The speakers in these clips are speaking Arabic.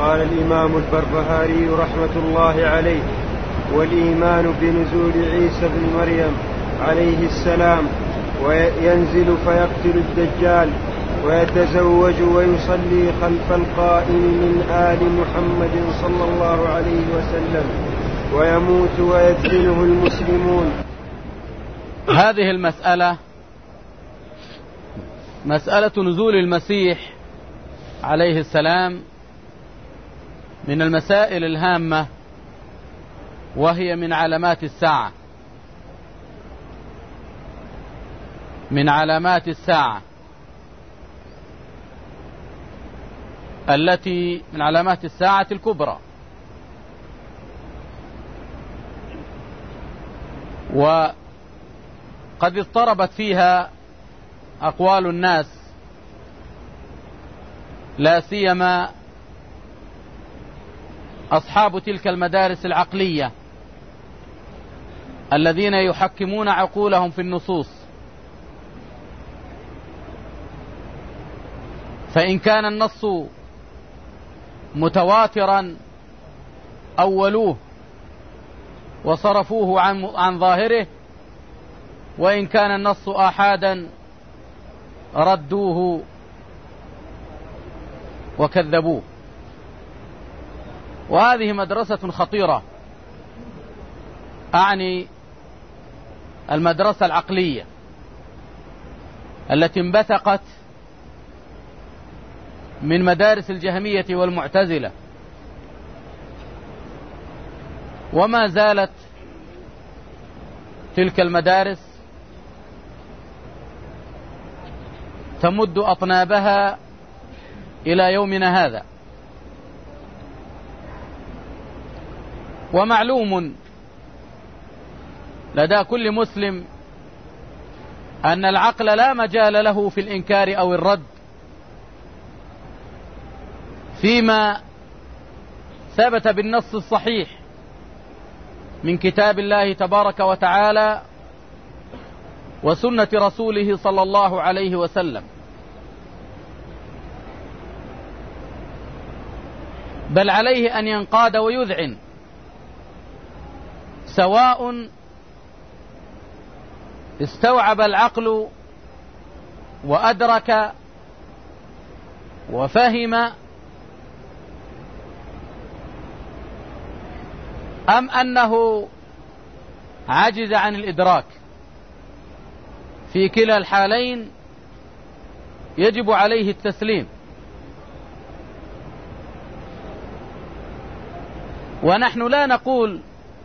قال الإمام البربهاري رحمة الله عليه: والإيمان بنزول عيسى بن مريم عليه السلام وينزل فيقتل الدجال ويتزوج ويصلي خلف القائم من آل محمد صلى الله عليه وسلم ويموت ويدفنه المسلمون. هذه المسألة مسألة نزول المسيح عليه السلام من المسائل الهامة، وهي من علامات الساعة، من علامات الساعة التي من علامات الساعة الكبرى. وقد اضطربت فيها أقوال الناس، لا سيما أصحاب تلك المدارس العقلية الذين يحكمون عقولهم في النصوص. فإن كان النص متواترا أولوه وصرفوه عن ظاهره، وإن كان النص آحادا ردوه وكذبوه. وهذه مدرسة خطيرة، أعني المدرسة العقلية التي انبثقت من مدارس الجهمية والمعتزلة، وما زالت تلك المدارس تمد أطنابها إلى يومنا هذا. ومعلوم لدى كل مسلم أن العقل لا مجال له في الإنكار أو الرد فيما ثبت بالنص الصحيح من كتاب الله تبارك وتعالى وسنة رسوله صلى الله عليه وسلم، بل عليه أن ينقاد ويذعن، سواء استوعب العقل وأدرك وفهم أم أنه عجز عن الإدراك. في كلا الحالين يجب عليه التسليم. ونحن لا نقول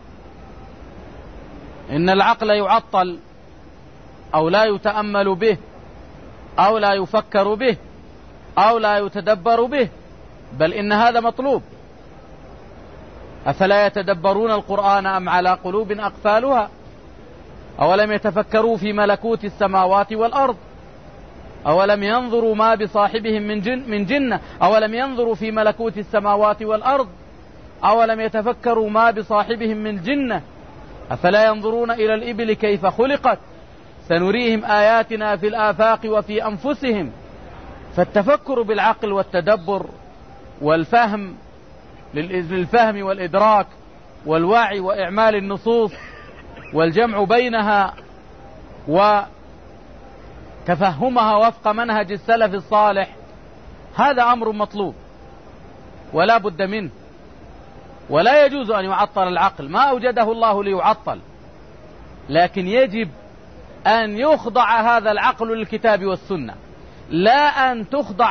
إن العقل يعطل أو لا يتأمل به أو لا يفكر به أو لا يتدبر به، بل إن هذا مطلوب. أفلا يتدبرون القرآن أم على قلوب أقفالها؟ أولم يتفكروا في ملكوت السماوات والأرض؟ أولم ينظروا ما بصاحبهم من جنة؟ أولم ينظروا في ملكوت السماوات والأرض؟ أولم يتفكروا ما بصاحبهم من جنة؟ أفلا ينظرون إلى الإبل كيف خلقت؟ سنريهم آياتنا في الآفاق وفي أنفسهم. فالتفكر بالعقل والتدبر والفهم للفهم والإدراك والوعي وإعمال النصوص والجمع بينها وتفهمها وفق منهج السلف الصالح، هذا أمر مطلوب ولا بد منه، ولا يجوز أن يعطل العقل، ما أوجده الله ليعطل، لكن يجب أن يخضع هذا العقل للكتاب والسنة، لا أن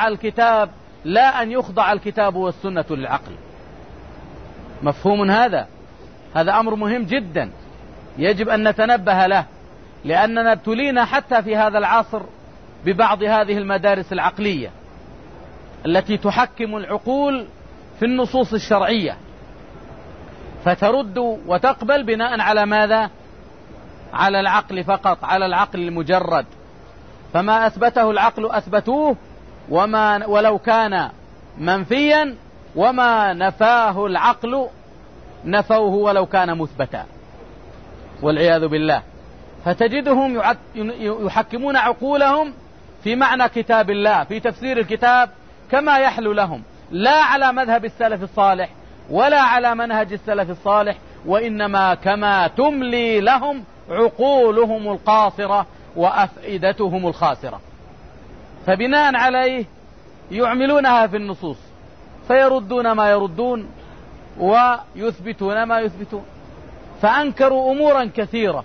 يخضع الكتاب والسنة للعقل. مفهوم هذا؟ هذا أمر مهم جدا يجب أن نتنبه له، لأننا ابتلينا حتى في هذا العصر ببعض هذه المدارس العقلية التي تحكم العقول في النصوص الشرعية، فترد وتقبل بناء على ماذا؟ على العقل فقط، على العقل المجرد. فما أثبته العقل أثبتوه ولو كان منفيا، وما نفاه العقل نفوه ولو كان مثبتا، والعياذ بالله. فتجدهم يحكمون عقولهم في معنى كتاب الله، في تفسير الكتاب كما يحلو لهم، لا على مذهب السلف الصالح ولا على منهج السلف الصالح، وإنما كما تملي لهم عقولهم القاصرة وأفئدتهم الخاسرة، فبناء عليه يعملونها في النصوص فيردون ما يردون ويثبتون ما يثبتون. فأنكروا أمورا كثيرة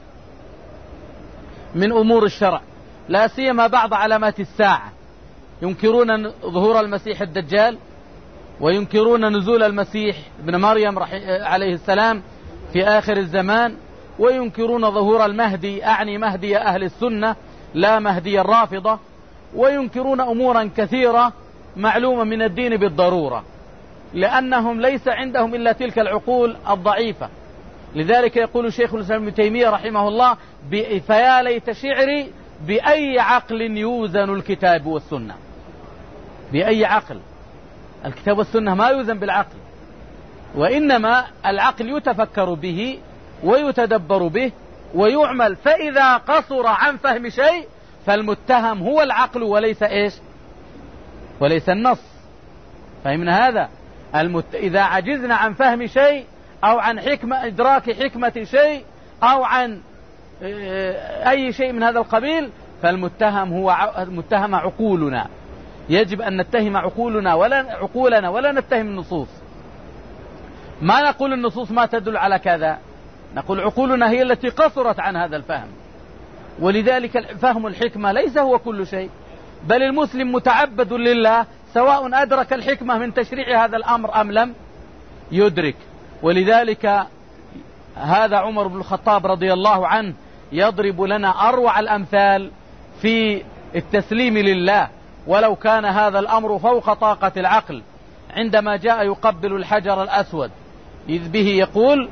من أمور الشرع، لا سيما بعض علامات الساعة. ينكرون ظهور المسيح الدجال، وينكرون نزول المسيح ابن مريم عليه السلام في آخر الزمان، وينكرون ظهور المهدي، أعني مهدي أهل السنة لا مهدي الرافضة، وينكرون أمورا كثيرة معلومة من الدين بالضرورة، لأنهم ليس عندهم إلا تلك العقول الضعيفة. لذلك يقول شيخ الإسلام ابن تيمية رحمه الله: فيا ليت شعري بأي عقل يوزن الكتاب والسنة. بأي عقل؟ الكتاب والسنة ما يوزن بالعقل، وإنما العقل يتفكر به ويتدبر به ويعمل، فإذا قصر عن فهم شيء فالمتهم هو العقل وليس إيش؟ وليس النص. فهمنا هذا؟ إذا عجزنا عن فهم شيء أو عن إدراك حكمة شيء أو عن أي شيء من هذا القبيل فالمتهم هو متهم عقولنا. يجب أن نتهم عقولنا ولا نتهم النصوص. ما نقول النصوص ما تدل على كذا، نقول عقولنا هي التي قصرت عن هذا الفهم. ولذلك فهم الحكمة ليس هو كل شيء، بل المسلم متعبد لله سواء أدرك الحكمة من تشريع هذا الأمر أم لم يدرك. ولذلك هذا عمر بن الخطاب رضي الله عنه يضرب لنا أروع الأمثال في التسليم لله، ولو كان هذا الأمر فوق طاقة العقل، عندما جاء يقبل الحجر الأسود إذ به يقول: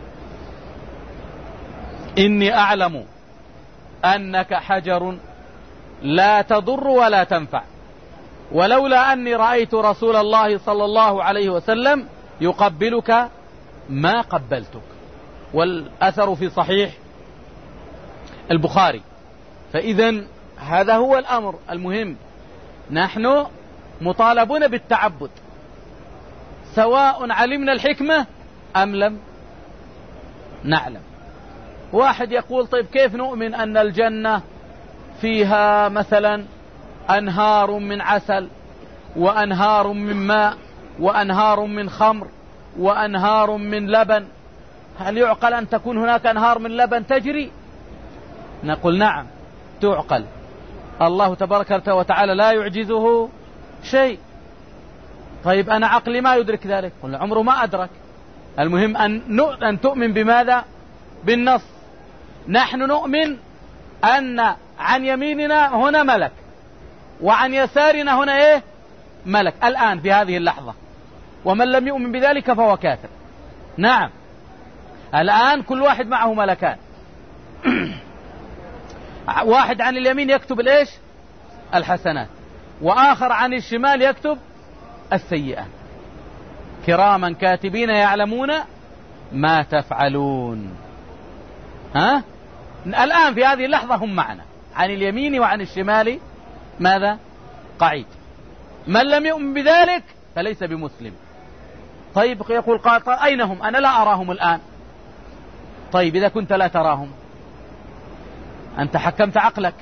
إني أعلم أنك حجر لا تضر ولا تنفع، ولولا أني رأيت رسول الله صلى الله عليه وسلم يقبلك ما قبلتك. والأثر في صحيح البخاري. فإذن هذا هو الأمر المهم، نحن مطالبون بالتعبد سواء علمنا الحكمة أم لم نعلم. واحد يقول: طيب كيف نؤمن أن الجنة فيها مثلا أنهار من عسل وأنهار من ماء وأنهار من خمر وأنهار من لبن؟ هل يعقل أن تكون هناك أنهار من لبن تجري؟ نقول نعم تعقل. الله تبارك وتعالى لا يعجزه شيء. طيب أنا عقلي ما يدرك ذلك، قلنا عمره ما أدرك. المهم أن تؤمن بماذا؟ بالنص. نحن نؤمن أن عن يميننا هنا ملك وعن يسارنا هنا إيه؟ ملك الآن في هذه اللحظة، ومن لم يؤمن بذلك فهو كافر. نعم الآن كل واحد معه ملكان واحد عن اليمين يكتب الإيش؟ الحسنات، وآخر عن الشمال يكتب السيئات، كراما كاتبين يعلمون ما تفعلون. الآن في هذه اللحظة هم معنا عن اليمين وعن الشمال ماذا؟ قعيد. من لم يؤمن بذلك فليس بمسلم. طيب يقول قال أين هم؟ أنا لا أراهم الآن. طيب إذا كنت لا تراهم أنت حكمت عقلك،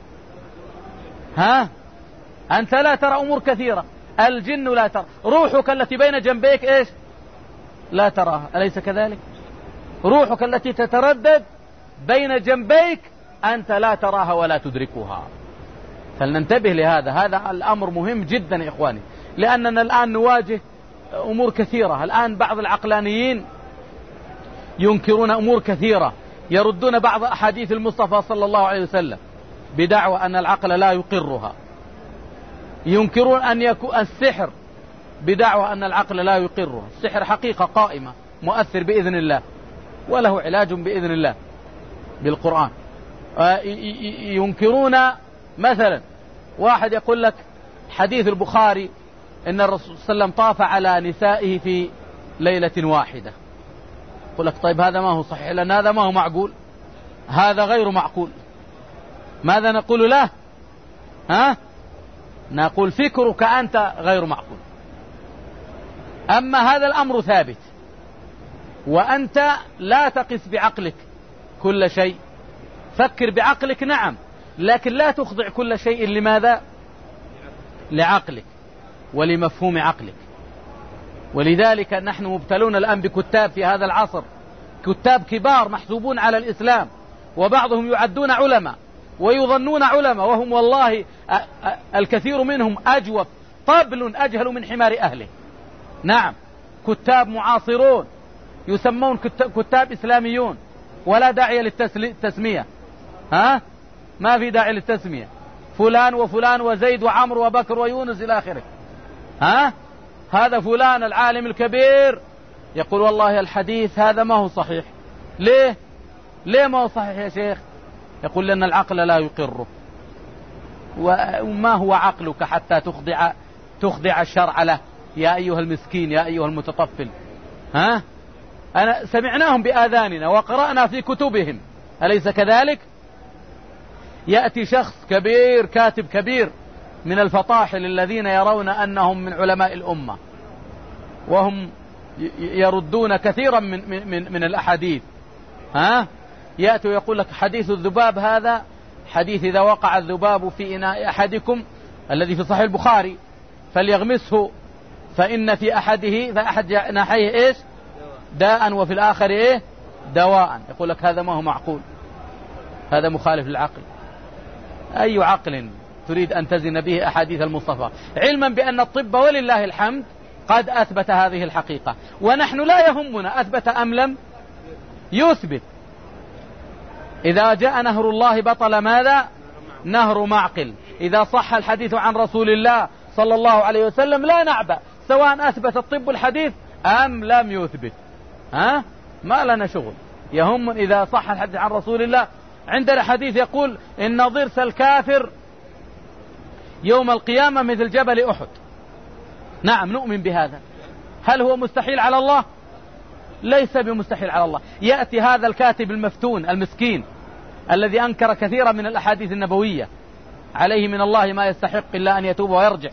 أنت لا ترى أمور كثيرة. الجن لا ترى، روحك التي بين جنبيك إيش؟ لا تراها، أليس كذلك؟ روحك التي تتردد بين جنبيك أنت لا تراها ولا تدركها. فلننتبه لهذا، هذا الأمر مهم جدا يا إخواني، لأننا الآن نواجه أمور كثيرة. الآن بعض العقلانيين ينكرون أمور كثيرة، يردون بعض أحاديث المصطفى صلى الله عليه وسلم بدعوى أن العقل لا يقرها، ينكرون أن يكون السحر بدعوى أن العقل لا يقرها. السحر حقيقة قائمة مؤثر بإذن الله وله علاج بإذن الله بالقرآن. ينكرون مثلا واحد يقول لك حديث البخاري إن الرسول صلى الله عليه وسلم طاف على نسائه في ليلة واحدة. يقول لك طيب هذا ما هو صحيح، لأن هذا ما هو معقول، هذا غير معقول. ماذا نقول له؟ نقول فكرك أنت غير معقول. أما هذا الأمر ثابت، وأنت لا تقس بعقلك كل شيء، فكر بعقلك نعم، لكن لا تخضع كل شيء. لماذا؟ لعقلك ولمفهوم عقلك. ولذلك نحن مبتلون الآن بكتاب في هذا العصر، كتاب كبار محسوبون على الإسلام، وبعضهم يعدون علماء ويظنون علماء، وهم والله الكثير منهم أجوف طبل أجهل من حمار أهله. نعم، كتاب معاصرون يسمون كتاب إسلاميون، ولا داعي للتسمية. ما في داعي للتسمية، فلان وفلان وزيد وعمر وبكر ويونس إلى آخره. هذا فلان العالم الكبير يقول والله الحديث هذا ما هو صحيح. ليه ما هو صحيح يا شيخ؟ يقول لأن العقل لا يقره. وما هو عقلك حتى تخضع الشرع له يا أيها المسكين يا أيها المتطفل؟ أنا سمعناهم بآذاننا وقرأنا في كتبهم، أليس كذلك؟ يأتي شخص كبير، كاتب كبير من الفطاحل الذين يرون أنهم من علماء الأمة، وهم يردون كثيرا من الأحاديث. يأتي ويقول لك حديث الذباب هذا حديث إذا وقع الذباب في إناء أحدكم الذي في صحيح البخاري فليغمسه فإن في أحد ناحيه إيش؟ داء، وفي الآخر إيه؟ دواء. يقول لك هذا ما هو معقول، هذا مخالف للعقل. أي عقل تريد أن تزن به أحاديث المصطفى، علما بأن الطب ولله الحمد قد أثبت هذه الحقيقة، ونحن لا يهمنا أثبت أم لم يثبت. إذا جاء نهر الله بطل ماذا؟ نهر معقل. إذا صح الحديث عن رسول الله صلى الله عليه وسلم لا نعبأ سواء أثبت الطب الحديث أم لم يثبت. ما لنا شغل، يهم إذا صح الحديث عن رسول الله. عندنا حديث يقول إن ضرس الكافر يوم القيامة مثل جبل أحد. نعم، نؤمن بهذا. هل هو مستحيل على الله؟ ليس بمستحيل على الله. يأتي هذا الكاتب المفتون المسكين الذي أنكر كثيرا من الأحاديث النبوية، عليه من الله ما يستحق إلا أن يتوب ويرجع.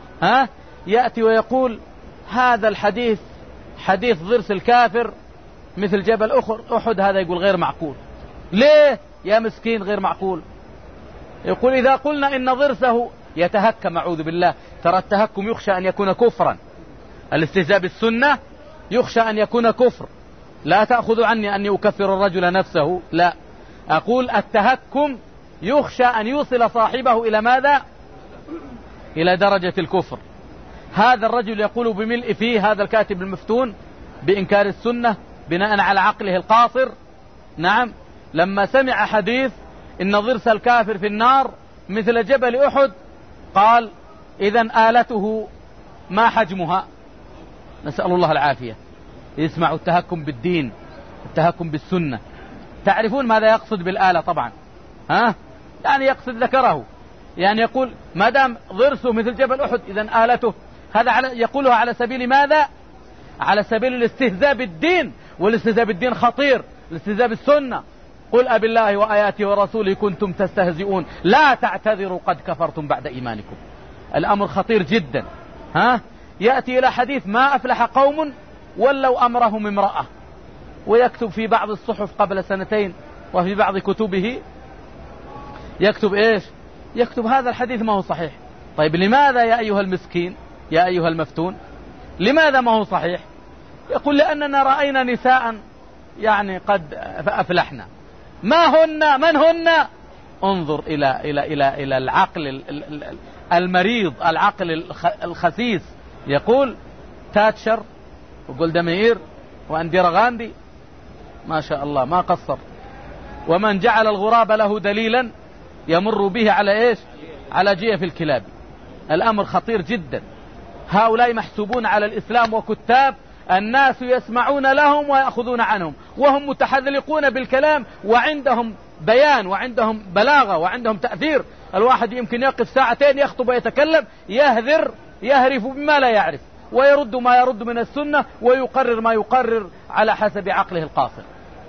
يأتي ويقول هذا الحديث حديث ضرس الكافر مثل جبل أحد، هذا يقول غير معقول. ليه يا مسكين غير معقول؟ يقول إذا قلنا إن ضرسه يتهكم، أعوذ بالله، ترى التهكم يخشى أن يكون كفرا، الاستهزاء بالسنة يخشى أن يكون كفر. لا تأخذ عني أني أكفر الرجل نفسه، لا، أقول التهكم يخشى أن يوصل صاحبه إلى ماذا؟ إلى درجة الكفر. هذا الرجل يقول بملء فيه، هذا الكاتب المفتون، بإنكار السنة بناء على عقله القاصر. نعم، لما سمع حديث إن ضرس الكافر في النار مثل جبل أحد قال إذن آلته ما حجمها؟ نسأل الله العافية. يسمع التهكم بالدين، التهكم بالسنة. تعرفون ماذا يقصد بالآلة طبعا؟ يعني يقصد ذكره، يعني يقول ما دام ضرسه مثل جبل أحد إذن آلته. هذا يقولها على سبيل ماذا؟ على سبيل الاستهزاء بالدين، والاستهزاء بالدين خطير، الاستهزاء بالسنة. قل أبالله وآياته ورسوله كنتم تستهزئون لا تعتذروا قد كفرتم بعد إيمانكم. الأمر خطير جدا. يأتي إلى حديث ما أفلح قوم ولوا أمرهم امرأة، ويكتب في بعض الصحف قبل 2 وفي بعض كتبه يكتب إيش؟ يكتب هذا الحديث ما هو صحيح. طيب لماذا يا أيها المسكين يا أيها المفتون؟ لماذا ما هو صحيح؟ يقول لأننا رأينا نساء يعني قد أفلحنا. ما هن؟ من هن؟ انظر إلى العقل المريض، العقل الخسيس. يقول تاتشر وجولدا مائير وانديرا غاندي، ما شاء الله ما قصر. ومن جعل الغراب له دليلا يمر به على إيش؟ على جيف الكلاب. الأمر خطير جدا. هؤلاء محسوبون على الإسلام وكتاب، الناس يسمعون لهم ويأخذون عنهم، وهم متحذلقون بالكلام، وعندهم بيان وعندهم بلاغة وعندهم تأثير. الواحد يمكن يقف 2 ساعات يخطب ويتكلم، يهرف بما لا يعرف، ويرد ما يرد من السنة، ويقرر ما يقرر على حسب عقله القاصر.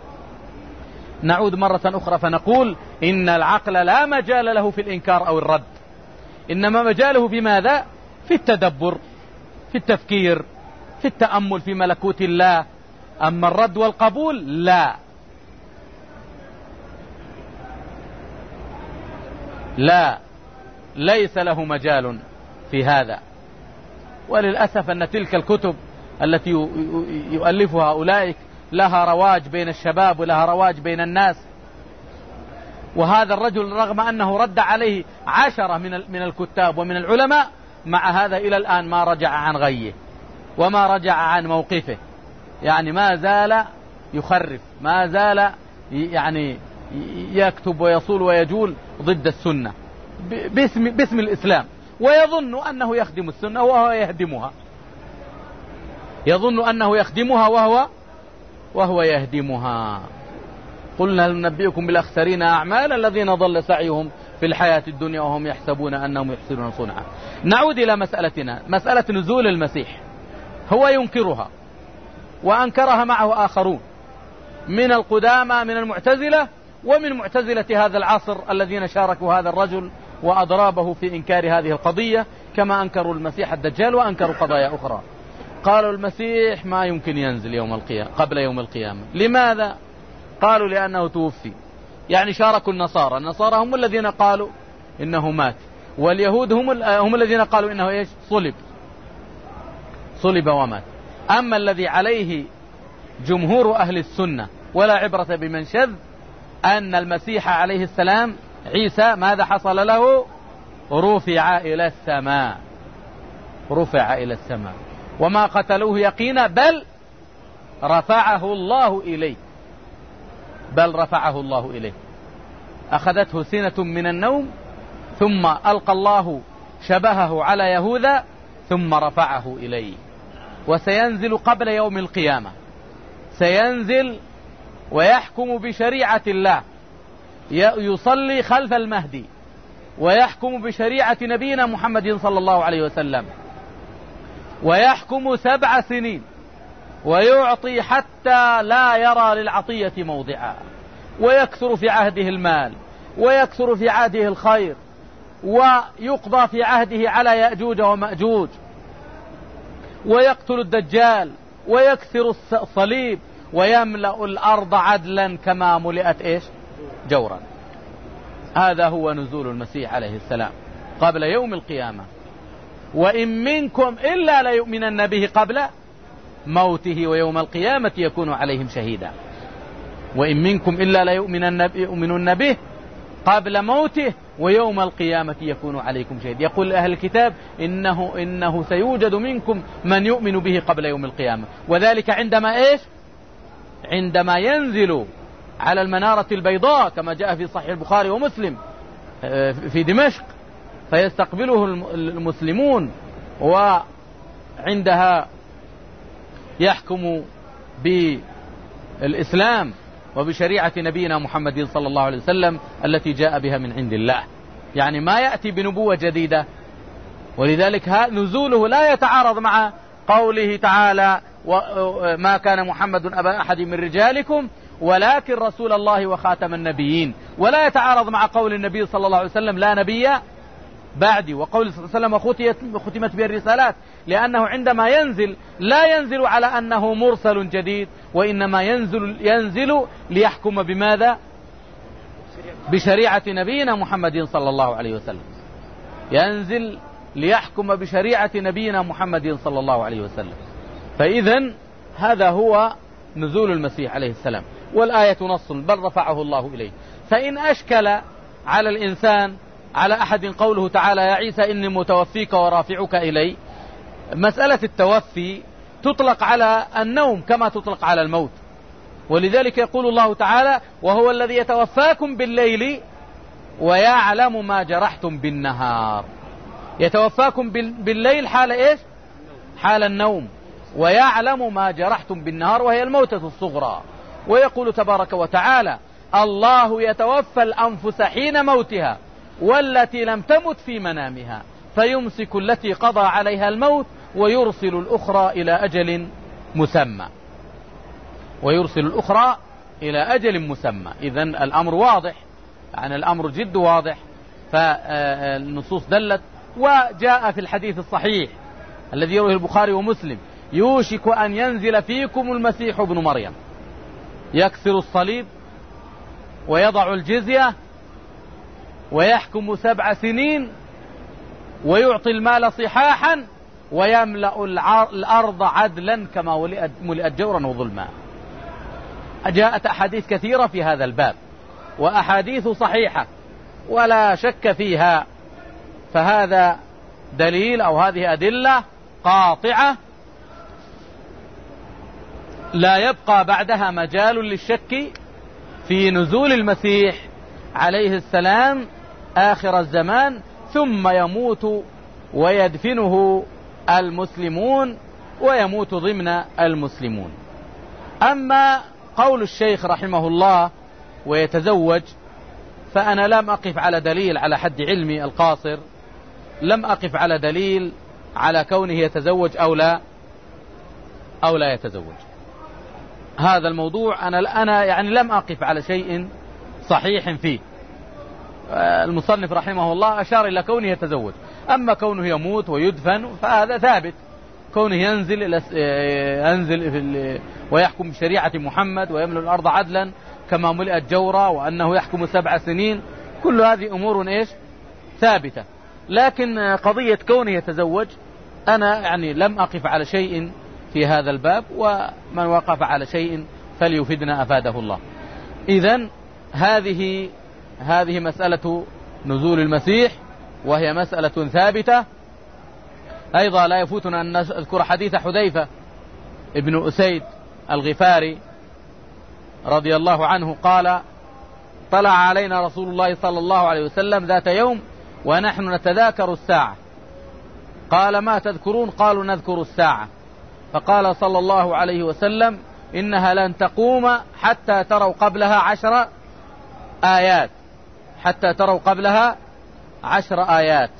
نعود مرة أخرى فنقول إن العقل لا مجال له في الإنكار أو الرد، إنما مجاله في ماذا؟ في التدبر، في التفكير، في التأمل في ملكوت الله. أما الرد والقبول لا، ليس له مجال في هذا. وللأسف أن تلك الكتب التي يؤلفها أولئك لها رواج بين الشباب ولها رواج بين الناس. وهذا الرجل رغم أنه رد عليه 10 من الكتاب ومن العلماء، مع هذا إلى الآن ما رجع عن غيه وما رجع عن موقفه، يعني ما زال يخرف، ما زال يعني يكتب ويصول ويجول ضد السنة باسم الإسلام، ويظن أنه يخدم السنة وهو يهدمها، يظن أنه يخدمها وهو يهدمها. قلنا هل ننبئكم بالأخسرين أعمالا الذين ضل سعيهم في الحياة الدنيا وهم يحسبون أنهم يحسنون صنعا. نعود إلى مسألتنا، مسألة نزول المسيح. هو ينكرها وأنكرها معه آخرون من القدامى من المعتزلة ومن معتزلة هذا العصر الذين شاركوا هذا الرجل وأضرابه في إنكار هذه القضية، كما أنكروا المسيح الدجال وأنكروا قضايا أخرى. قالوا المسيح ما يمكن ينزل يوم القيامة قبل يوم القيامة. لماذا؟ قالوا لأنه توفي. يعني شاركوا النصارى هم الذين قالوا إنه مات، واليهود هم الذين قالوا إنه إيش؟ صلب ومات. أما الذي عليه جمهور أهل السنة ولا عبرة بمن شذ أن المسيح عليه السلام عيسى ماذا حصل له؟ رفع إلى السماء وما قتلوه يقينا، بل رفعه الله إليه. أخذته سنة من النوم ثم ألقى الله شبهه على يهوذا ثم رفعه إليه. وسينزل قبل يوم القيامة، سينزل ويحكم بشريعة الله، يصلي خلف المهدي ويحكم بشريعة نبينا محمد صلى الله عليه وسلم، ويحكم 7 سنين، ويعطي حتى لا يرى للعطية موضعا، ويكثر في عهده المال، ويكثر في عهده الخير، ويقضى في عهده على يأجوج ومأجوج، ويقتل الدجال، ويكثر الصليب، ويملأ الأرض عدلا كما ملئت إيش؟ جورا. هذا هو نزول المسيح عليه السلام قبل يوم القيامة. وإن منكم إلا ليؤمنن به قبل موته ويوم القيامة يكون عليهم شهيدا. وإن منكم إلا ليؤمنن به قبل موته ويوم القيامة يكون عليكم شهيد. يقول أهل الكتاب إنه سيوجد منكم من يؤمن به قبل يوم القيامة، وذلك عندما إيش؟ عندما ينزل على المنارة البيضاء كما جاء في صحيح البخاري ومسلم في دمشق، فيستقبله المسلمون، وعندها يحكم بالإسلام وبشريعة نبينا محمد صلى الله عليه وسلم التي جاء بها من عند الله، يعني ما يأتي بنبوة جديدة. ولذلك نزوله لا يتعارض مع قوله تعالى ما كان محمد أبا أحد من رجالكم ولكن رسول الله وخاتم النبيين، ولا يتعارض مع قول النبي صلى الله عليه وسلم لا نبي بعدي، وقول صلى الله عليه وسلم ختمت به الرسالات، لأنه عندما ينزل لا ينزل على أنه مرسل جديد، وإنما ينزل ليحكم بماذا؟ بشريعة نبينا محمد صلى الله عليه وسلم. ينزل ليحكم بشريعة نبينا محمد صلى الله عليه وسلم. فإذن هذا هو نزول المسيح عليه السلام، والآية نص بل رفعه الله إليه. فإن أشكل على الإنسان على أحد قوله تعالى يا عيسى إني متوفيك ورافعك إلي، مسألة التوفي تطلق على النوم كما تطلق على الموت، ولذلك يقول الله تعالى وهو الذي يتوفاكم بالليل ويعلم ما جرحتم بالنهار. يتوفاكم بالليل حال إيش؟ حال النوم، ويعلم ما جرحتم بالنهار وهي الموتة الصغرى. ويقول تبارك وتعالى الله يتوفى الأنفس حين موتها والتي لم تمت في منامها فيمسك التي قضى عليها الموت ويرسل الأخرى إلى أجل مسمى. إذن الأمر واضح، يعني الأمر جد واضح، فالنصوص دلت. وجاء في الحديث الصحيح الذي يرويه البخاري ومسلم يوشك أن ينزل فيكم المسيح ابن مريم يكسر الصليب ويضع الجزية ويحكم 7 سنين ويعطي المال صحاحا ويملأ الأرض عدلا كما ملئت جورا وظلما. جاءت أحاديث كثيرة في هذا الباب وأحاديث صحيحة ولا شك فيها، فهذا دليل أو هذه أدلة قاطعة لا يبقى بعدها مجال للشك في نزول المسيح عليه السلام آخر الزمان، ثم يموت ويدفنه المسلمون ويموت ضمن المسلمون. أما قول الشيخ رحمه الله ويتزوج، فأنا لم أقف على دليل على حد علمي القاصر، لم أقف على دليل على كونه يتزوج أو لا يتزوج. هذا الموضوع أنا يعني لم أقف على شيء صحيح فيه. المصنف رحمه الله أشار إلى كونه يتزوج، أما كونه يموت ويدفن فهذا ثابت، كونه ينزل ويحكم بشريعة محمد ويملأ الأرض عدلا كما ملئت جورا وأنه يحكم 7 سنين، كل هذه أمور ثابتة. لكن قضية كونه يتزوج أنا يعني لم أقف على شيء في هذا الباب، ومن وقف على شيء فليفدنا أفاده الله. إذن هذه مسألة نزول المسيح وهي مسألة ثابتة. أيضا لا يفوتنا أن نذكر حديث حذيفة ابن أسيد الغفاري رضي الله عنه قال: طلع علينا رسول الله صلى الله عليه وسلم ذات يوم ونحن نتذاكر الساعة، قال: ما تذكرون؟ قالوا: نذكر الساعة. فقال صلى الله عليه وسلم: إنها لن تقوم حتى تروا قبلها 10 آيات، حتى تروا قبلها 10 آيات: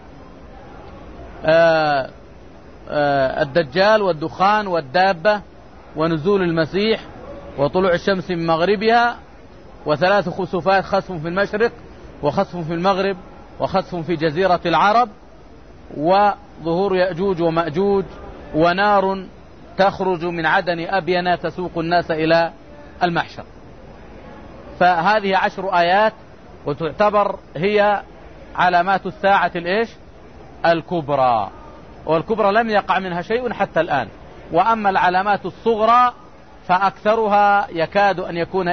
الدجال والدخان والدابة ونزول المسيح وطلوع الشمس من مغربها و3 خسوفات، خسف في المشرق وخسف في المغرب وخسف في جزيرة العرب وظهور يأجوج ومأجوج ونار تخرج من عدن أبين تسوق الناس إلى المحشر. فهذه 10 آيات وتعتبر هي علامات الساعة الكبرى، والكبرى لم يقع منها شيء حتى الآن. وأما العلامات الصغرى فأكثرها يكاد أن يكون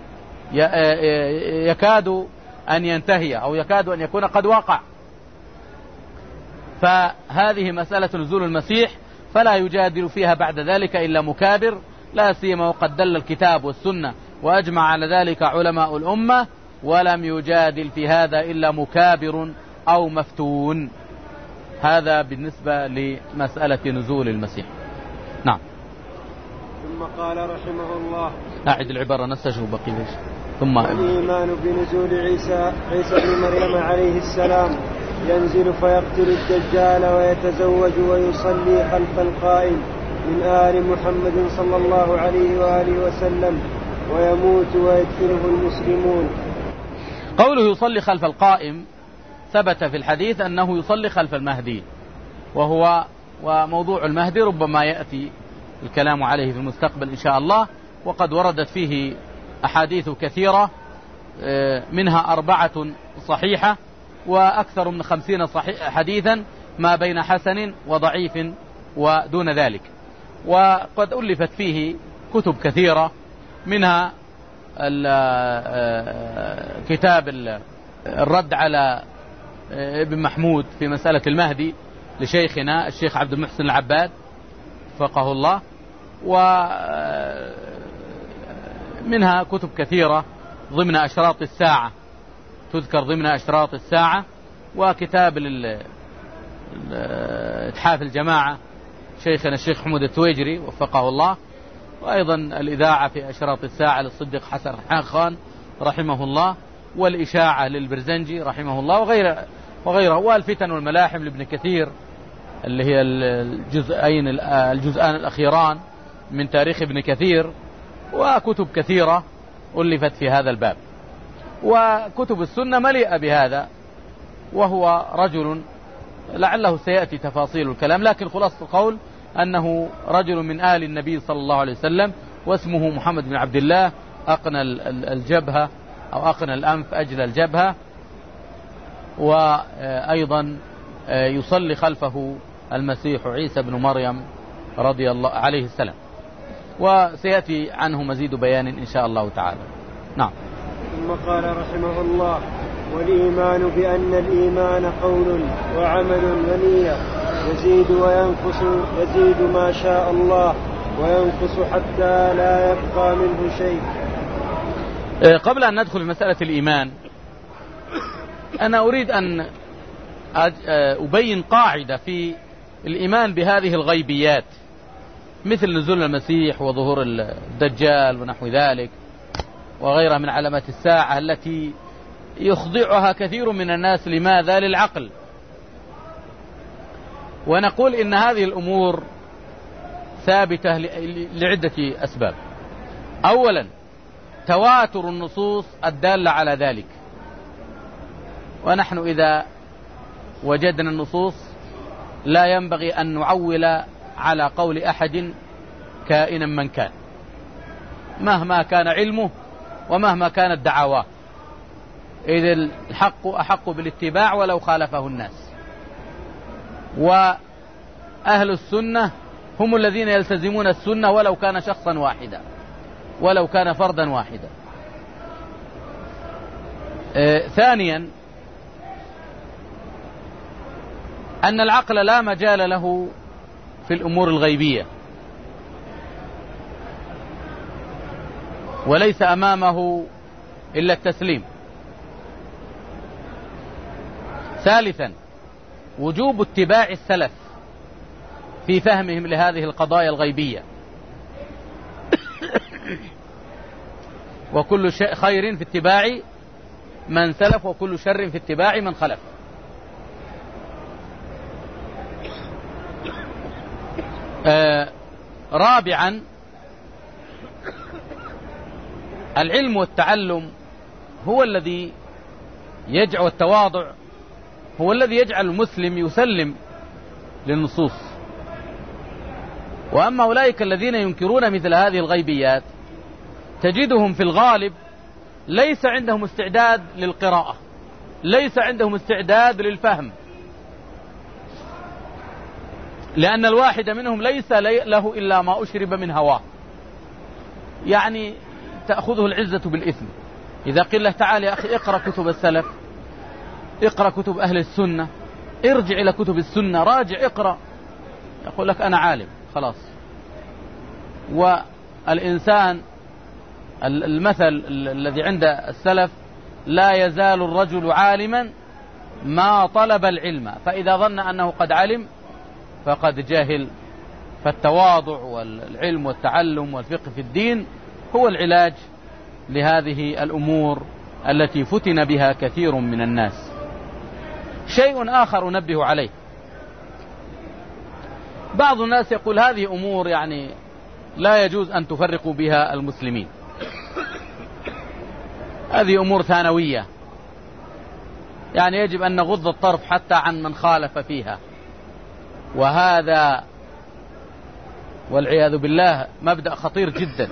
يكاد أن ينتهي أو يكاد أن يكون قد وقع. فهذه مسألة نزول المسيح فلا يجادل فيها بعد ذلك إلا مكابر، لا سيما وقد دل الكتاب والسنة وأجمع على ذلك علماء الأمة، ولم يجادل في هذا إلا مكابر أو مفتون. هذا بالنسبة لمسألة نزول المسيح. نعم. ثم قال رحمه الله: أعد العبارة نستشهد بقي ليش. ثم الإيمان بنزول عيسى بن مريم عليه السلام، ينزل فيقتل الدجال ويتزوج ويصلي خلف القائم من آل محمد صلى الله عليه وآله وسلم، ويموت ويدفنه المسلمون. قوله يصلي خلف القائم ثبت في الحديث أنه يصلي خلف المهدي، وموضوع المهدي ربما يأتي الكلام عليه في المستقبل إن شاء الله، وقد وردت فيه أحاديث كثيرة، منها 4 صحيحة وأكثر من 50 حديثا ما بين حسن وضعيف ودون ذلك. وقد ألفت فيه كتب كثيرة، منها كتاب الرد على ابن محمود في مسألة المهدي لشيخنا الشيخ عبد المحسن العباد وفقه الله، ومنها كتب كثيرة ضمن أشراط الساعة تذكر ضمن أشراط الساعة، وكتاب إتحاف الجماعة شيخنا الشيخ حمود التويجري وفقه الله، وأيضا الإذاعة في أشراط الساعة للصديق حسن خان رحمه الله، والإشاعة للبرزنجي رحمه الله وغيره، والفتن والملاحم لابن كثير اللي هي الجزءان الأخيران من تاريخ ابن كثير، وكتب كثيرة ألفت في هذا الباب. وكتب السنة مليئة بهذا، وهو رجل لعله سيأتي تفاصيل الكلام، لكن خلاصة القول أنه رجل من آل النبي صلى الله عليه وسلم، واسمه محمد بن عبد الله، أقنى الجبهة أو أقنى الأنف أجل الجبهة، وأيضا يصلي خلفه المسيح عيسى بن مريم رضي الله عليه السلام، وسيأتي عنه مزيد بيان إن شاء الله تعالى. نعم. ثم قال رحمه الله: والإيمان بأن الإيمان قول وعمل ونية، يزيد وينقص، يزيد ما شاء الله وينقص حتى لا يبقى منه شيء. قبل أن ندخل في مسألة الإيمان، أنا أريد أن أبين قاعدة في الإيمان بهذه الغيبيات، مثل نزول المسيح وظهور الدجال ونحو ذلك وغيرها من علامات الساعة التي يخضعها كثير من الناس. لماذا؟ للعقل. ونقول إن هذه الأمور ثابتة لعدة أسباب. أولا، تواتر النصوص الدالة على ذلك، ونحن إذا وجدنا النصوص لا ينبغي أن نعول على قول أحد كائنا من كان، مهما كان علمه ومهما كانت دعواه، إذ الحق أحق بالاتباع ولو خالفه الناس. وأهل السنة هم الذين يلتزمون السنة ولو كان شخصا واحدا، ولو كان فردا واحدا. ثانيا، أن العقل لا مجال له في الأمور الغيبية، وليس أمامه إلا التسليم. ثالثا، وجوب اتباع السلف في فهمهم لهذه القضايا الغيبية، وكل خير في اتباع من سلف وكل شر في اتباع من خلف. رابعا، العلم والتعلم هو الذي يجعل التواضع هو الذي يجعل المسلم يسلم للنصوص. وأما أولئك الذين ينكرون مثل هذه الغيبيات تجدهم في الغالب ليس عندهم استعداد للقراءة، ليس عندهم استعداد للفهم، لأن الواحد منهم ليس له إلا ما أشرب من هواه، يعني تأخذه العزة بالإثم. إذا قيل له تعال يا أخي اقرأ كتب السلف، اقرأ كتب أهل السنة، ارجع إلى كتب السنة، راجع اقرأ، يقول لك أنا عالم خلاص. والإنسان المثل الذي عند السلف: لا يزال الرجل عالما ما طلب العلم، فإذا ظن أنه قد علم فقد جهل. فالتواضع والعلم والتعلم والفقه في الدين هو العلاج لهذه الأمور التي فتن بها كثير من الناس. شيء آخر أنبه عليه: بعض الناس يقول هذه أمور يعني لا يجوز أن تفرقوا بها المسلمين، هذه أمور ثانوية، يعني يجب أن نغض الطرف حتى عن من خالف فيها. وهذا والعياذ بالله مبدأ خطير جدا.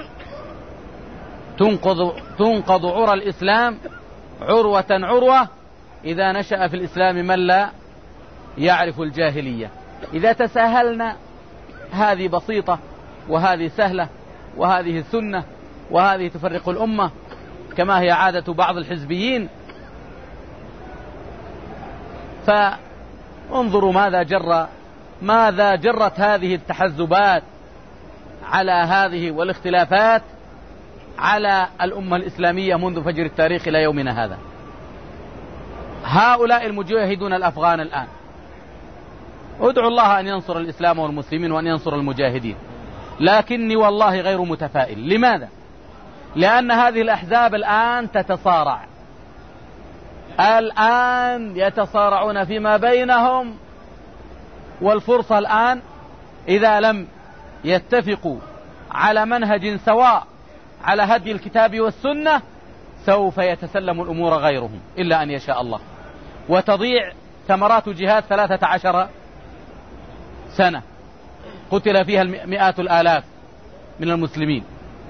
تنقض عرى الإسلام عروة عروة إذا نشأ في الإسلام من لا يعرف الجاهلية. إذا تساهلنا هذه بسيطة وهذه سهلة وهذه سنة وهذه تفرق الأمة كما هي عادة بعض الحزبيين، فانظروا ماذا جرت هذه التحزبات على هذه والاختلافات على الأمة الإسلامية منذ فجر التاريخ إلى يومنا هذا. هؤلاء المجاهدون الأفغان الآن، ادعوا الله أن ينصر الإسلام والمسلمين وأن ينصر المجاهدين، لكني والله غير متفائل. لماذا؟ لأن هذه الأحزاب الآن تتصارع، الآن يتصارعون فيما بينهم، والفرصة الآن إذا لم يتفقوا على منهج سواء على هدي الكتاب والسنة سوف يتسلم الأمور غيرهم إلا أن يشاء الله، وتضيع ثمرات جهاد 13 سنة. قتل فيها مئات الآلاف من المسلمين.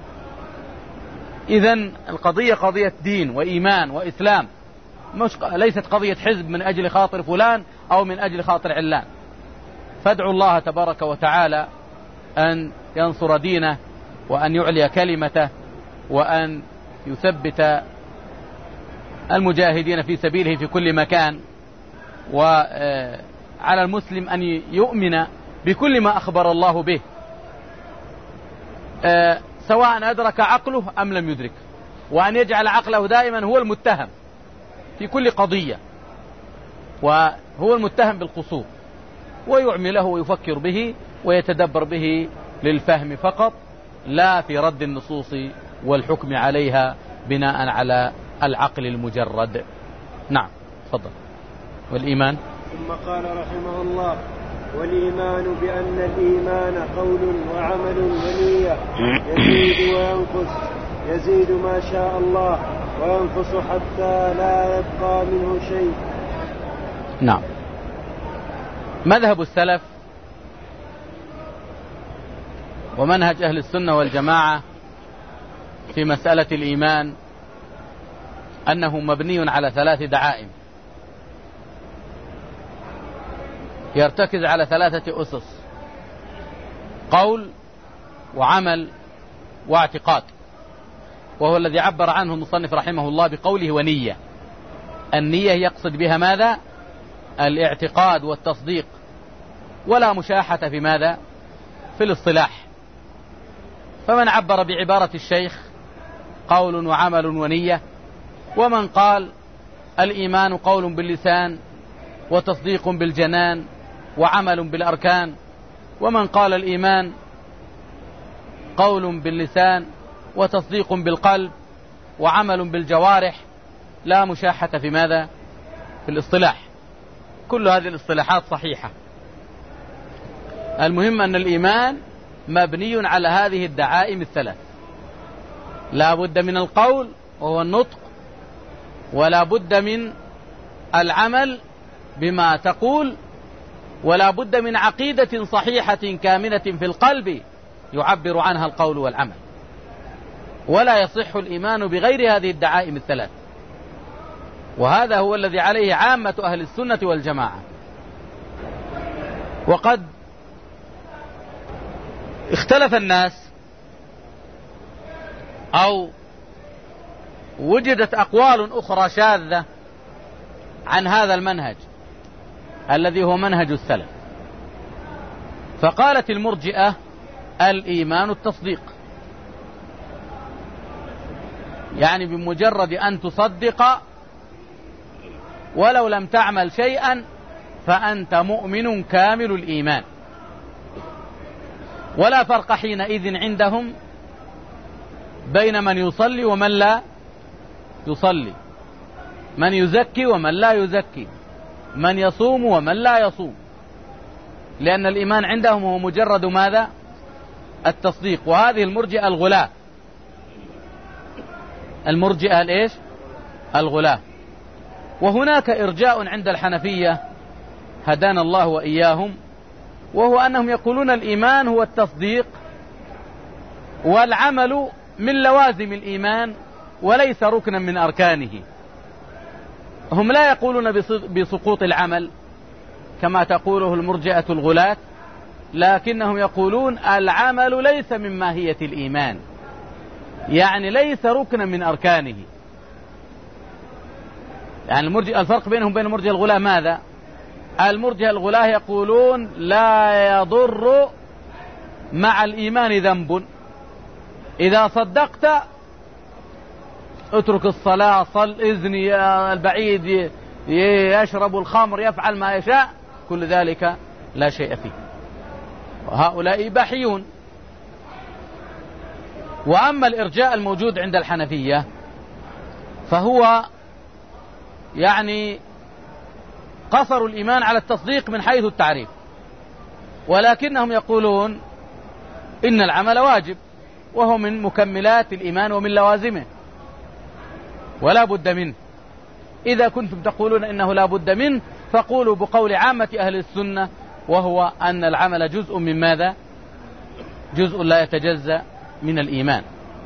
إذن القضية قضية دين وإيمان وإسلام، ليست قضية حزب من أجل خاطر فلان أو من أجل خاطر علان. فادعوا الله تبارك وتعالى أن ينصر دينه وأن يعلي كلمته وأن يثبت المجاهدين في سبيله في كل مكان. وعلى المسلم أن يؤمن بكل ما أخبر الله به، سواء أدرك عقله أم لم يدرك، وأن يجعل عقله دائما هو المتهم في كل قضية، وهو المتهم بالقصور، ويعمله ويفكر به ويتدبر به للفهم فقط، لا في رد النصوص والحكم عليها بناء على العقل المجرد. نعم، تفضل. والإيمان. ثم قال رحمه الله: والإيمان بأن الإيمان قول وعمل ونية، يزيد وينقص، يزيد ما شاء الله وينقص حتى لا يبقى منه شيء. نعم. مذهب السلف ومنهج أهل السنة والجماعة في مسألة الإيمان أنه مبني على 3 دعائم، يرتكز على 3 أسس: قول وعمل واعتقاد، وهو الذي عبر عنه المصنف رحمه الله بقوله ونية. النية يقصد بها ماذا؟ الاعتقاد والتصديق، ولا مشاحة في ماذا؟ في الاصطلاح. فمن عبر بعبارة الشيخ قول وعمل ونية، ومن قال الإيمان قول باللسان وتصديق بالجنان وعمل بالأركان، ومن قال الإيمان قول باللسان وتصديق بالقلب وعمل بالجوارح، لا مشاحة في ماذا؟ في الاصطلاح. كل هذه الاصطلاحات صحيحة. المهم أن الإيمان مبني على هذه الدعائم ال3: لا بد من القول وهو النطق، ولا بد من العمل بما تقول، ولا بد من عقيدة صحيحة كامنة في القلب يعبر عنها القول والعمل. ولا يصح الإيمان بغير هذه الدعائم ال3، وهذا هو الذي عليه عامة أهل السنة والجماعة. وقد اختلف الناس، أو وجدت أقوال أخرى شاذة عن هذا المنهج الذي هو منهج السلف. فقالت المرجئة: الإيمان التصديق، يعني بمجرد أن تصدق ولو لم تعمل شيئا فأنت مؤمن كامل الإيمان. ولا فرق حينئذ عندهم بين من يصلي ومن لا يصلي، من يزكي ومن لا يزكي، من يصوم ومن لا يصوم، لأن الإيمان عندهم هو مجرد ماذا؟ التصديق. وهذه المرجئة الغلاة، المرجئة الإيش؟ الغلاة. وهناك إرجاء عند الحنفية هدانا الله وإياهم، وهو أنهم يقولون الإيمان هو التصديق، والعمل من لوازم الإيمان وليس ركنا من أركانه. هم لا يقولون بسقوط العمل كما تقوله المرجئة الغلاة، لكنهم يقولون العمل ليس من ماهية الإيمان، يعني ليس ركنا من أركانه. يعني الفرق بينهم وبين المرجئة الغلاة ماذا؟ المرجئة الغلاة يقولون لا يضر مع الإيمان ذنب، إذا صدقت اترك الصلاة، إذني البعيد يشرب الخمر، يفعل ما يشاء، كل ذلك لا شيء فيه. وهؤلاء إباحيون. وأما الإرجاء الموجود عند الحنفية فهو يعني قصروا الإيمان على التصديق من حيث التعريف، ولكنهم يقولون إن العمل واجب، وهو من مكملات الإيمان ومن لوازمه ولا بد منه. إذا كنتم تقولون إنه لا بد منه فقولوا بقول عامة أهل السنة، وهو أن العمل جزء من ماذا؟ جزء لا يتجزأ من الإيمان.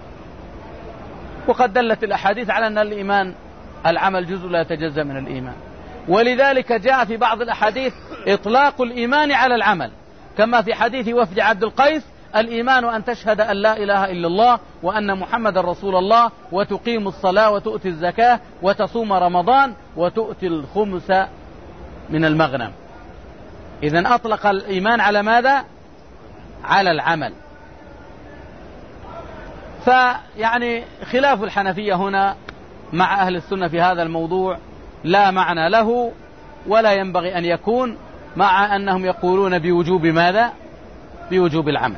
وقد دلت الأحاديث على أن الإيمان العمل جزء لا يتجزأ من الإيمان، ولذلك جاء في بعض الأحاديث إطلاق الإيمان على العمل، كما في حديث وفد عبد القيس: الإيمان أن تشهد أن لا إله إلا الله وأن محمد رسول الله وتقيم الصلاة وتؤتي الزكاة وتصوم رمضان وتؤتي الخمس من المغنم. إذن أطلق الإيمان على ماذا؟ على العمل. فيعني خلاف الحنفية هنا مع أهل السنة في هذا الموضوع لا معنى له ولا ينبغي أن يكون، مع أنهم يقولون بوجوب ماذا؟ بوجوب العمل.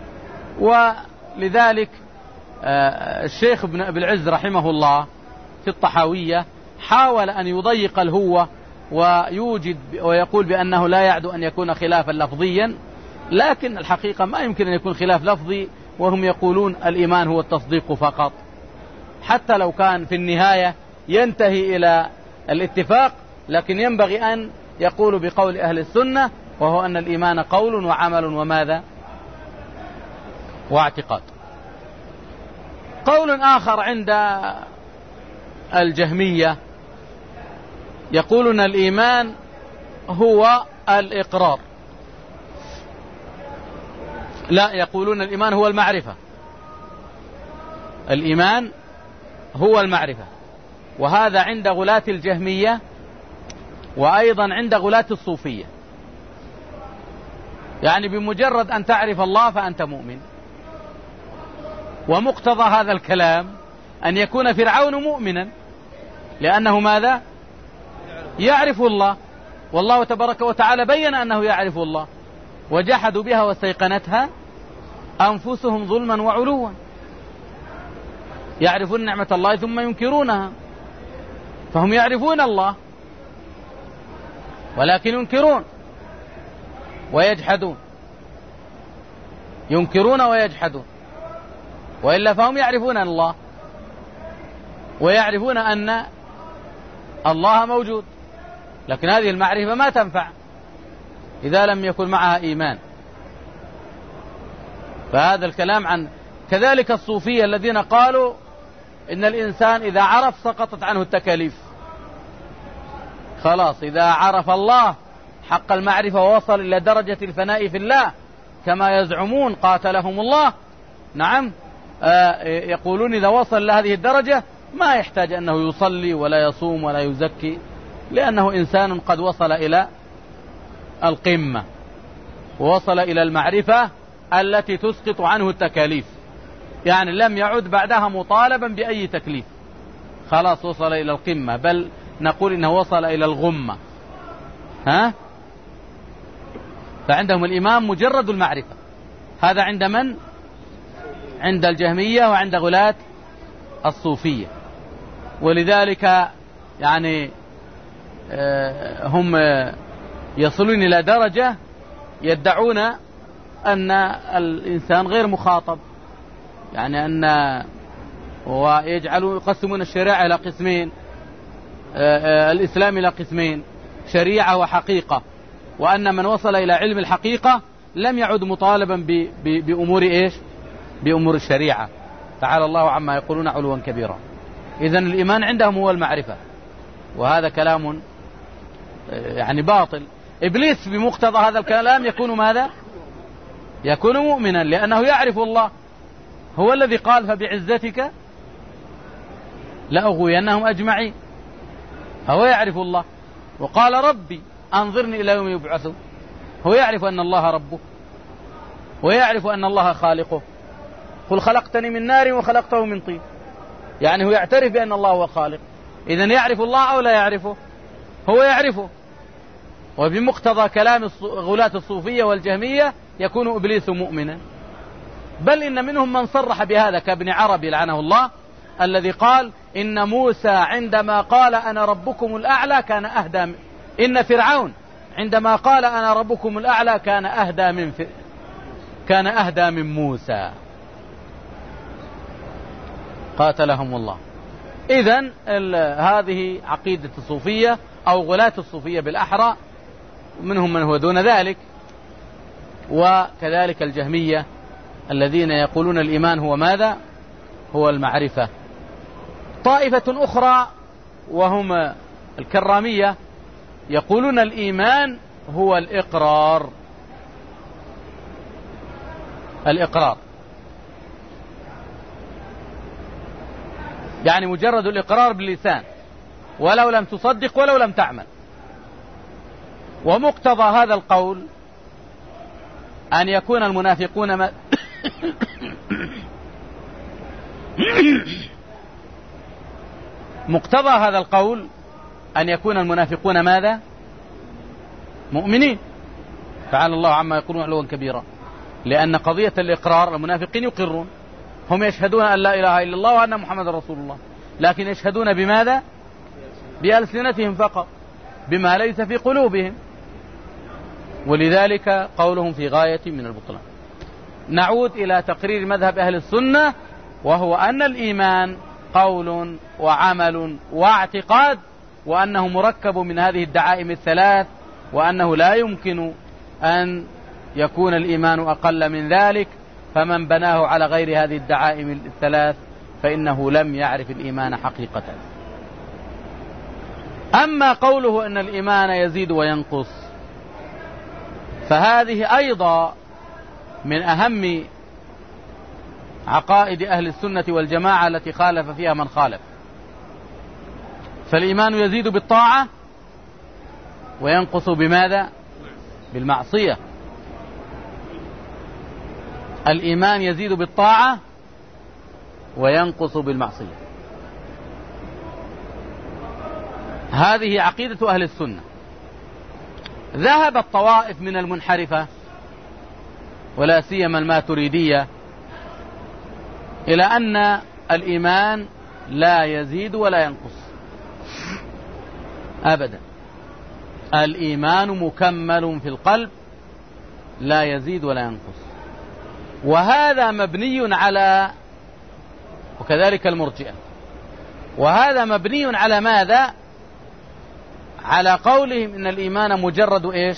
ولذلك الشيخ ابن أبي العز رحمه الله في الطحاوية حاول أن يضيق الهوة ويوجد ويقول بأنه لا يعد أن يكون خلافا لفظيا، لكن الحقيقة ما يمكن أن يكون خلاف لفظي وهم يقولون الإيمان هو التصديق فقط، حتى لو كان في النهاية ينتهي إلى الاتفاق، لكن ينبغي أن يقول بقول أهل السنة، وهو أن الإيمان قول وعمل وماذا؟ واعتقاد. قول آخر عند الجهمية يقولون الإيمان هو الإقرار، لا، يقولون الإيمان هو المعرفة. الإيمان هو المعرفة، وهذا عند غلاة الجهمية وأيضا عند غلاة الصوفية. يعني بمجرد أن تعرف الله فأنت مؤمن. ومقتضى هذا الكلام أن يكون فرعون مؤمنا، لأنه ماذا؟ يعرف الله، والله تبارك وتعالى بين أنه يعرف الله، وجحدوا بها واستيقنتها أنفسهم ظلما وعلوا. يعرفون نعمة الله ثم ينكرونها، فهم يعرفون الله ولكن ينكرون ويجحدون، ينكرون ويجحدون، وإلا فهم يعرفون الله ويعرفون أن الله موجود، لكن هذه المعرفة ما تنفع إذا لم يكن معها إيمان. فهذا الكلام عن كذلك الصوفية الذين قالوا إن الإنسان إذا عرف سقطت عنه التكاليف، خلاص إذا عرف الله حق المعرفة ووصل إلى درجة الفناء في الله كما يزعمون قاتلهم الله، نعم، يقولون إذا وصل لهذه الدرجة ما يحتاج أنه يصلي ولا يصوم ولا يزكي، لأنه إنسان قد وصل إلى القمة ووصل إلى المعرفة التي تسقط عنه التكاليف، يعني لم يعد بعدها مطالبا بأي تكليف، خلاص وصل إلى القمة، بل نقول إنه وصل إلى الغمة. فعندهم الإيمان مجرد المعرفة. هذا عند من؟ عند الجهمية وعند غلاة الصوفية. ولذلك يعني هم يصلون إلى درجة يدعون أن الإنسان غير مخاطب، يعني أن ويجعلون يقسمون الشريعة إلى قسمين، الإسلام إلى قسمين، شريعة وحقيقة، وأن من وصل إلى علم الحقيقة لم يعد مطالبا بأمور إيش؟ بأمور الشريعة. تعالى الله عما يقولون علوا كبيرا. إذن الإيمان عندهم هو المعرفة، وهذا كلام يعني باطل. إبليس بمقتضى هذا الكلام يكون ماذا؟ يكون مؤمنا، لأنه يعرف الله، هو الذي قال فبعزتك لأغوينهم أجمعين، هو يعرف الله، وقال ربي أنظرني إلى يوم يبعثون، هو يعرف أن الله ربه ويعرف أن الله خالقه. قل خلقتني من نار وخلقته من طين، يعني هو يعترف بأن الله هو خالق. إذن يعرف الله أو لا يعرفه؟ هو يعرفه. وبمقتضى كلام غلاة الصوفية والجهمية يكون إبليس مؤمنا، بل إن منهم من صرح بهذا كابن عربي لعنه الله، الذي قال إن موسى عندما قال أنا ربكم الأعلى كان أهدى إن فرعون عندما قال أنا ربكم الأعلى كان أهدى من موسى، قاتلهم الله. إذن هذه عقيدة الصوفية أو غلاة الصوفية بالأحرى، منهم من هو دون ذلك، وكذلك الجهمية الذين يقولون الإيمان هو ماذا؟ هو المعرفة. طائفة أخرى وهم الكرامية يقولون الإيمان هو الإقرار. الإقرار يعني مجرد الإقرار باللسان ولو لم تصدق ولو لم تعمل. ومقتضى هذا القول أن يكون المنافقون مقتضى هذا القول أن يكون المنافقون ماذا؟ مؤمنين. تعالى الله عما يقولون علوا كبيرا. لأن قضية الإقرار المنافقين يقرون، هم يشهدون أن لا إله إلا الله وأن محمد رسول الله، لكن يشهدون بماذا؟ بألسنتهم فقط، بما ليس في قلوبهم، ولذلك قولهم في غاية من البطلان. نعود إلى تقرير مذهب أهل السنة، وهو أن الإيمان قول وعمل واعتقاد، وأنه مركب من هذه الدعائم الثلاث، وأنه لا يمكن أن يكون الإيمان أقل من ذلك، فمن بناه على غير هذه الدعائم الثلاث فإنه لم يعرف الإيمان حقيقة. أما قوله أن الإيمان يزيد وينقص فهذه أيضا من أهم عقائد أهل السنة والجماعة التي خالف فيها من خالف. فالإيمان يزيد بالطاعة وينقص بماذا؟ بالمعصية. الإيمان يزيد بالطاعة وينقص بالمعصية. هذه عقيدة أهل السنة. ذهب الطوائف من المنحرفة ولا سيما الماتريدية إلى أن الإيمان لا يزيد ولا ينقص أبدا. الإيمان مكمل في القلب لا يزيد ولا ينقص. وهذا مبني على، وكذلك المرجئة، وهذا مبني على ماذا؟ على قولهم إن الإيمان مجرد إيش؟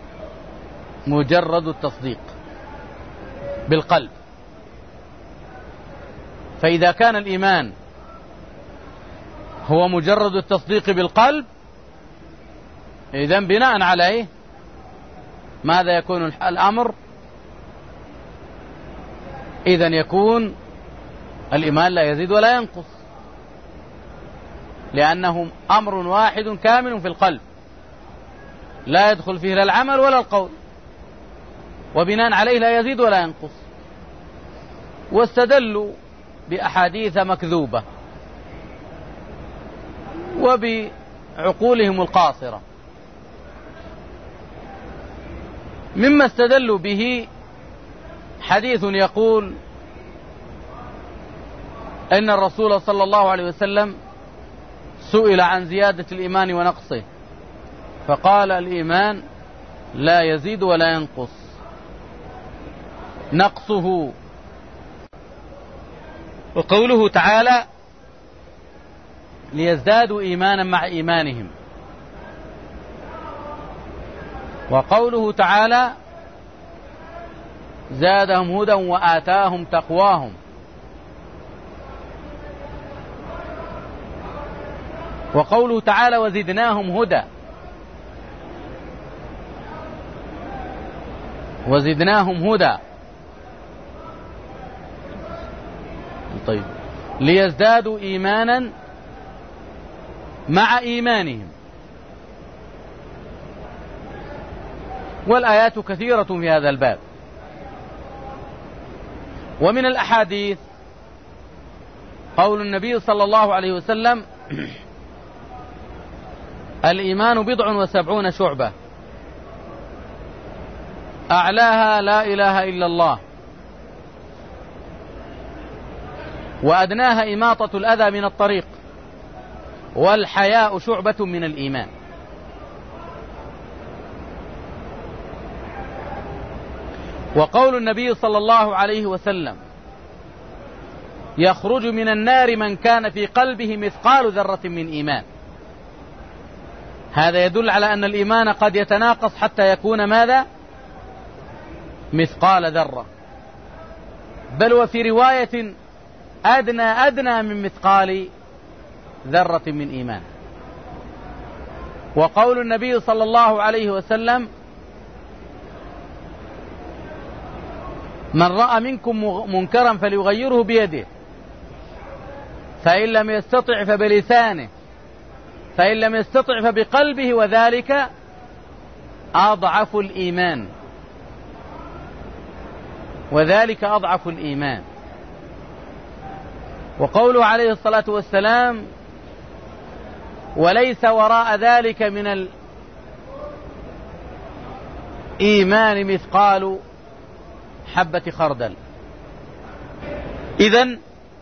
مجرد التصديق بالقلب. فإذا كان الإيمان هو مجرد التصديق بالقلب، إذن بناء عليه ماذا يكون الأمر؟ إذن يكون الإيمان لا يزيد ولا ينقص، لأنه أمر واحد كامل في القلب لا يدخل فيه لا العمل ولا القول، وبناء عليه لا يزيد ولا ينقص. واستدلوا بأحاديث مكذوبة وبعقولهم القاصرة. مما استدلوا به حديث يقول إن الرسول صلى الله عليه وسلم سئل عن زيادة الإيمان ونقصه فقال الإيمان لا يزيد ولا ينقص، نقصه. وقوله تعالى ليزدادوا إيمانا مع إيمانهم، وقوله تعالى زادهم هدى وآتاهم تقواهم. وقوله تعالى وزدناهم هدى، وزدناهم هدى. طيب، ليزدادوا إيمانا مع إيمانهم. والآيات كثيرة في هذا الباب. ومن الأحاديث قول النبي صلى الله عليه وسلم الإيمان 79 شعبة أعلاها لا إله إلا الله، وأدناها إماطة الأذى من الطريق، والحياء شعبة من الإيمان. وقول النبي صلى الله عليه وسلم يخرج من النار من كان في قلبه مثقال ذرة من إيمان. هذا يدل على أن الإيمان قد يتناقص حتى يكون ماذا؟ مثقال ذرة. بل وفي رواية أدنى من مثقال ذرة من إيمان. وقول النبي صلى الله عليه وسلم: من رأى منكم منكرا فليغيره بيده، فإن لم يستطع فبلسانه، فإن لم يستطع فبقلبه، وذلك أضعف الإيمان. وذلك أضعف الإيمان. وقوله عليه الصلاة والسلام: وليس وراء ذلك من الإيمان مثقال حبة خردل. إذن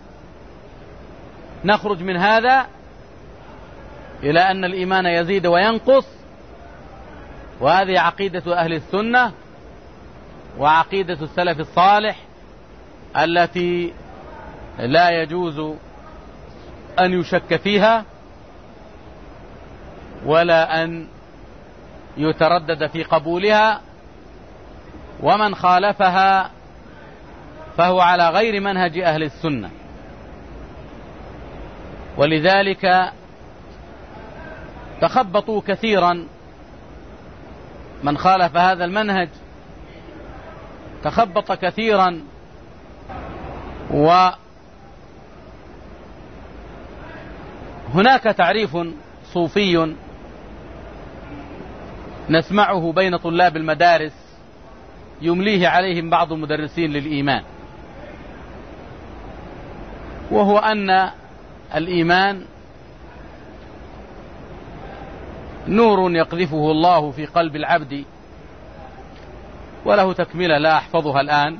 نخرج من هذا إلى أن الإيمان يزيد وينقص، وهذه عقيدة أهل السنة وعقيدة السلف الصالح التي لا يجوز أن يشك فيها ولا أن يتردد في قبولها، ومن خالفها فهو على غير منهج أهل السنة. ولذلك تخبطوا كثيرا، من خالف هذا المنهج تخبط كثيرا. وهناك تعريف صوفي نسمعه بين طلاب المدارس يمليه عليهم بعض المدرسين للإيمان، وهو أن الإيمان نور يقذفه الله في قلب العبد، وله تكملة لا أحفظها الآن،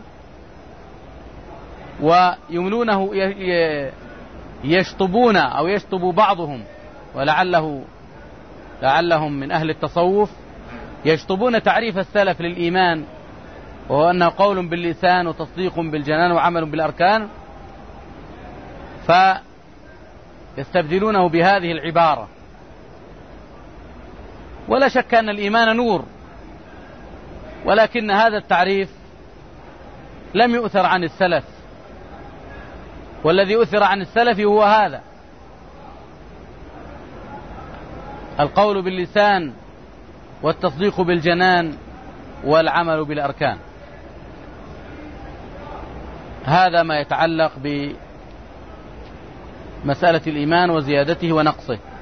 ويملونه يشطبون أو يشطب بعضهم، لعلهم من أهل التصوف، يشطبون تعريف السلف للإيمان، وهو أنه قول باللسان وتصديق بالجنان وعمل بالأركان، فيستبدلونه بهذه العبارة. ولا شك أن الإيمان نور، ولكن هذا التعريف لم يؤثر عن السلف، والذي أثر عن السلف هو هذا: القول باللسان والتصديق بالجنان والعمل بالأركان. هذا ما يتعلق بمسألة الإيمان وزيادته ونقصه.